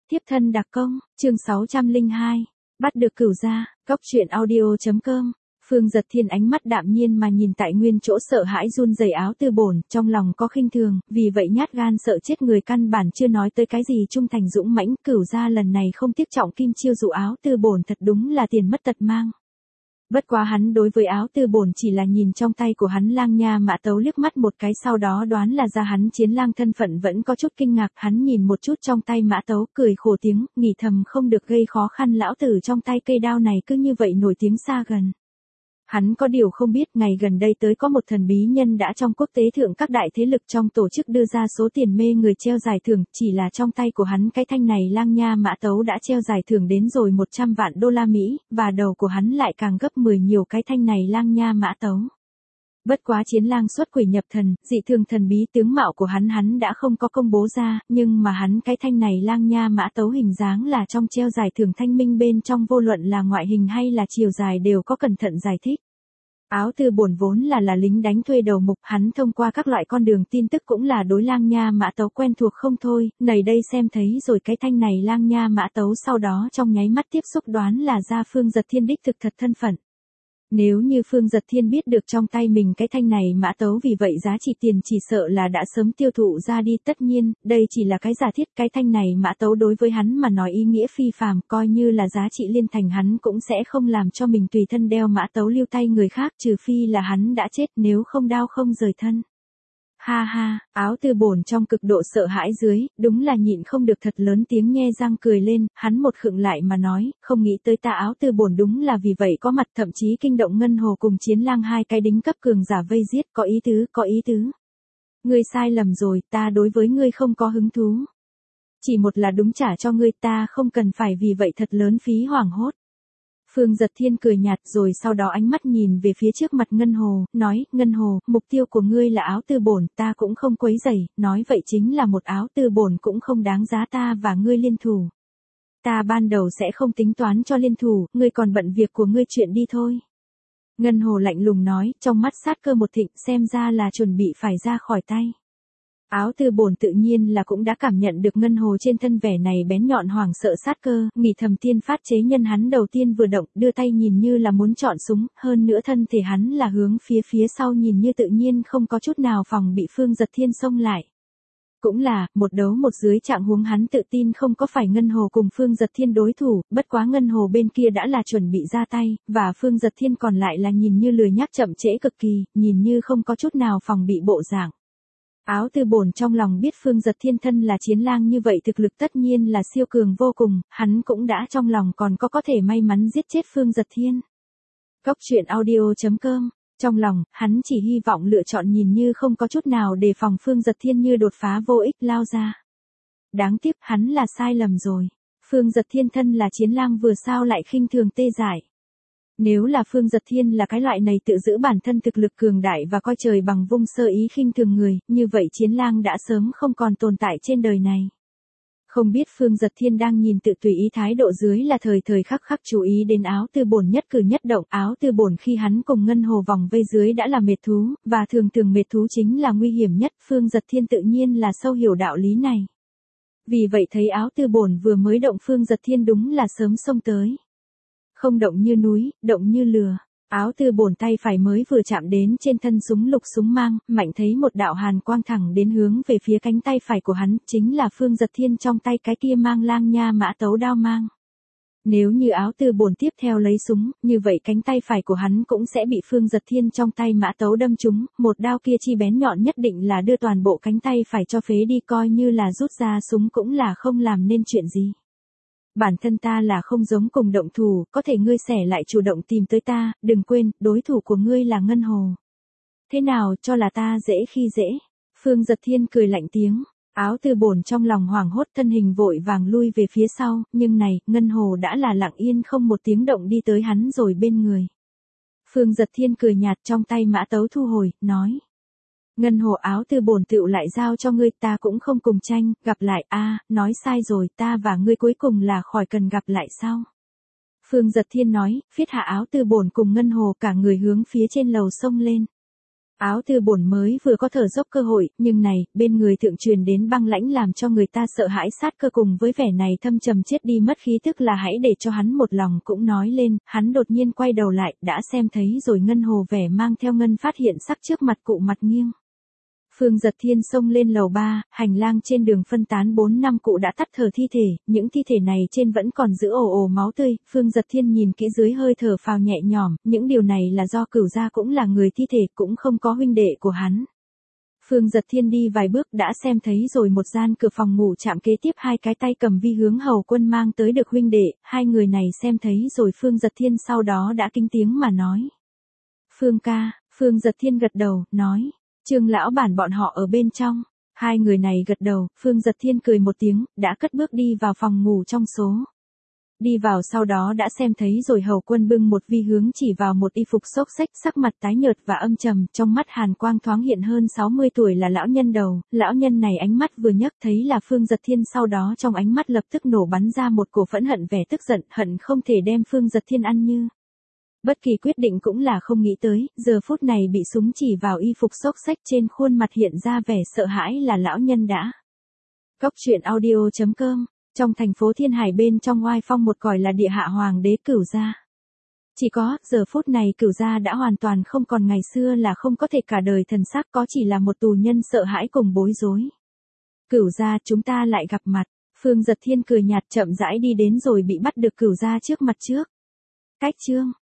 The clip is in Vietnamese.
Tiếp thân đặc công, chương 602, bắt được cửu gia, góc truyện audio.com. Phương Giật Thiên ánh mắt đạm nhiên mà nhìn tại nguyên chỗ sợ hãi run rẩy Áo Tư Bổn, trong lòng có khinh thường, vì vậy nhát gan sợ chết người căn bản chưa nói tới cái gì trung thành dũng mãnh, cửu gia lần này không tiếc trọng kim chiêu dụ Áo Tư Bổn thật đúng là tiền mất tật mang. Bất quá hắn đối với Áo Tư Bổn chỉ là nhìn trong tay của hắn lang nha mã tấu liếc mắt một cái, sau đó đoán là ra hắn chiến lang thân phận vẫn có chút kinh ngạc, hắn nhìn một chút trong tay mã tấu, cười khổ tiếng, nghĩ thầm không được gây khó khăn lão tử trong tay cây đao này cứ như vậy nổi tiếng xa gần. Hắn có điều không biết, ngày gần đây tới có một thần bí nhân đã trong quốc tế thượng các đại thế lực trong tổ chức đưa ra số tiền mê người treo giải thưởng, chỉ là trong tay của hắn cái thanh này lang nha mã tấu đã treo giải thưởng đến rồi 100 vạn đô la Mỹ, và đầu của hắn lại càng gấp 10 nhiều cái thanh này lang nha mã tấu. Bất quá chiến lang xuất quỷ nhập thần, dị thường thần bí tướng mạo của hắn đã không có công bố ra, nhưng mà hắn cái thanh này lang nha mã tấu hình dáng là trong treo giải thưởng thanh minh bên trong, vô luận là ngoại hình hay là chiều dài đều có cẩn thận giải thích. Áo Tư Bổn vốn là lính đánh thuê đầu mục, hắn thông qua các loại con đường tin tức cũng là đối lang nha mã tấu quen thuộc không thôi, nầy đây xem thấy rồi cái thanh này lang nha mã tấu, sau đó trong nháy mắt tiếp xúc đoán là ra Phương Giật Thiên đích thực thật thân phận. Nếu như Phương Giật Thiên biết được trong tay mình cái thanh này mã tấu, vì vậy giá trị tiền chỉ sợ là đã sớm tiêu thụ ra đi, tất nhiên, đây chỉ là cái giả thiết, cái thanh này mã tấu đối với hắn mà nói ý nghĩa phi phàm, coi như là giá trị liên thành hắn cũng sẽ không làm cho mình tùy thân đeo mã tấu lưu tay người khác, trừ phi là hắn đã chết, nếu không đao không rời thân. Ha ha, Áo Tư Bổn trong cực độ sợ hãi dưới, đúng là nhịn không được thật lớn tiếng nhe răng cười lên, hắn một khựng lại mà nói, không nghĩ tới ta Áo Tư Bổn đúng là vì vậy có mặt, thậm chí kinh động Ngân Hồ cùng Chiến Lang hai cái đính cấp cường giả vây giết, có ý tứ, có ý tứ. Ngươi sai lầm rồi, ta đối với ngươi không có hứng thú. Chỉ một là đúng trả cho ngươi, ta không cần phải vì vậy thật lớn phí hoảng hốt. Phương Giật Thiên cười nhạt rồi sau đó ánh mắt nhìn về phía trước mặt Ngân Hồ, nói, Ngân Hồ, mục tiêu của ngươi là Áo Tư Bổn, ta cũng không quấy rầy, nói vậy chính là một Áo Tư Bổn cũng không đáng giá ta và ngươi liên thủ. Ta ban đầu sẽ không tính toán cho liên thủ, ngươi còn bận việc của ngươi, chuyện đi thôi. Ngân Hồ lạnh lùng nói, trong mắt sát cơ một thịnh, xem ra là chuẩn bị phải ra khỏi tay. Áo Tư Bổn tự nhiên là cũng đã cảm nhận được Ngân Hồ trên thân vẻ này bén nhọn hoảng sợ sát cơ, nghĩ thầm tiên phát chế nhân hắn đầu tiên vừa động, đưa tay nhìn như là muốn chọn súng, hơn nữa thân thể hắn là hướng phía sau, nhìn như tự nhiên không có chút nào phòng bị Phương Giật Thiên xông lại. Cũng là, một đấu một dưới trạng huống hắn tự tin không có phải Ngân Hồ cùng Phương Giật Thiên đối thủ, bất quá Ngân Hồ bên kia đã là chuẩn bị ra tay, và Phương Giật Thiên còn lại là nhìn như lười nhác chậm trễ cực kỳ, nhìn như không có chút nào phòng bị bộ dạng. Áo Tư Bổn trong lòng biết Phương Giật Thiên thân là chiến lang như vậy thực lực tất nhiên là siêu cường vô cùng, hắn cũng đã trong lòng còn có thể may mắn giết chết Phương Giật Thiên. Góc truyện audio.com, trong lòng, hắn chỉ hy vọng lựa chọn nhìn như không có chút nào đề phòng Phương Giật Thiên như đột phá vô ích lao ra. Đáng tiếc hắn là sai lầm rồi. Phương Giật Thiên thân là chiến lang vừa sao lại khinh thường tê dại. Nếu là Phương Giật Thiên là cái loại này tự giữ bản thân thực lực cường đại và coi trời bằng vung sơ ý khinh thường người, như vậy chiến lang đã sớm không còn tồn tại trên đời này. Không biết Phương Giật Thiên đang nhìn tự tùy ý thái độ dưới là thời thời khắc khắc chú ý đến Áo Tư Bổn nhất cử nhất động. Áo Tư Bổn khi hắn cùng Ngân Hồ vòng vây dưới đã là mệt thú, và thường mệt thú chính là nguy hiểm nhất, Phương Giật Thiên tự nhiên là sâu hiểu đạo lý này. Vì vậy thấy Áo Tư Bổn vừa mới động, Phương Giật Thiên đúng là sớm xông tới. Không động như núi, động như lừa. Áo Tư Bổn tay phải mới vừa chạm đến trên thân súng lục súng mang, mạnh thấy một đạo hàn quang thẳng đến hướng về phía cánh tay phải của hắn, chính là Phương Giật Thiên trong tay cái kia mang lang nha mã tấu đao mang. Nếu như Áo Tư Bổn tiếp theo lấy súng, như vậy cánh tay phải của hắn cũng sẽ bị Phương Giật Thiên trong tay mã tấu đâm trúng, một đao kia chi bén nhọn nhất định là đưa toàn bộ cánh tay phải cho phế đi, coi như là rút ra súng cũng là không làm nên chuyện gì. Bản thân ta là không giống cùng động thủ, có thể ngươi sẽ lại chủ động tìm tới ta, đừng quên, đối thủ của ngươi là Ngân Hồ. Thế nào, cho là ta dễ khi dễ? Phương Giật Thiên cười lạnh tiếng, Áo Tư Bổn trong lòng hoảng hốt, thân hình vội vàng lui về phía sau, nhưng này, Ngân Hồ đã là lặng yên không một tiếng động đi tới hắn rồi bên người. Phương Giật Thiên cười nhạt, trong tay mã tấu thu hồi, nói. Ngân Hồ, Áo Tư Bổn tựu lại giao cho ngươi, ta cũng không cùng tranh, gặp lại, nói sai rồi, ta và ngươi cuối cùng là khỏi cần gặp lại sao? Phương Giật Thiên nói, phiết hạ Áo Tư Bổn cùng Ngân Hồ cả người hướng phía trên lầu sông lên. Áo tư bổn mới vừa có thở dốc cơ hội, nhưng này, bên người thượng truyền đến băng lãnh làm cho người ta sợ hãi sát cơ cùng với vẻ này thâm trầm chết đi mất khí tức là hãy để cho hắn một lòng cũng nói lên, hắn đột nhiên quay đầu lại, đã xem thấy rồi ngân hồ vẻ mang theo ngân phát hiện sắc trước mặt cụ mặt nghiêng. Phương Giật Thiên xông lên lầu 3, hành lang trên đường phân tán 4 năm cụ đã tắt thở thi thể, những thi thể này trên vẫn còn giữ ồ ồ máu tươi, Phương Giật Thiên nhìn kỹ dưới hơi thở phào nhẹ nhõm, những điều này là do Cửu gia cũng là người thi thể cũng không có huynh đệ của hắn. Phương Giật Thiên đi vài bước đã xem thấy rồi một gian cửa phòng ngủ chạm kế tiếp hai cái tay cầm vi hướng Hầu Quân mang tới được huynh đệ, hai người này xem thấy rồi Phương Giật Thiên sau đó đã kinh tiếng mà nói. Phương ca, Phương Giật Thiên gật đầu, nói. Trương lão bản bọn họ ở bên trong. Hai người này gật đầu, Phương Giật Thiên cười một tiếng, đã cất bước đi vào phòng ngủ trong số. Đi vào sau đó đã xem thấy rồi Hầu Quân bưng một vi hướng chỉ vào một y phục xốc xếch, sắc mặt tái nhợt và âm trầm, trong mắt hàn quang thoáng hiện hơn 60 tuổi là lão nhân đầu, lão nhân này ánh mắt vừa nhấc thấy là Phương Giật Thiên sau đó trong ánh mắt lập tức nổ bắn ra một cổ phẫn hận vẻ tức giận, hận không thể đem Phương Giật Thiên ăn như. Bất kỳ quyết định cũng là không nghĩ tới, giờ phút này bị súng chỉ vào y phục xốc xếch trên khuôn mặt hiện ra vẻ sợ hãi là lão nhân đã. Cóc truyện audio.com, trong thành phố Thiên Hải bên trong oai phong một còi là địa hạ hoàng đế Cửu gia. Chỉ có, giờ phút này Cửu gia đã hoàn toàn không còn ngày xưa là không có thể cả đời thần sắc có chỉ là một tù nhân sợ hãi cùng bối rối. Cửu gia chúng ta lại gặp mặt, Phương Giật Thiên cười nhạt chậm rãi đi đến rồi bị bắt được Cửu gia trước mặt trước. Cách chương.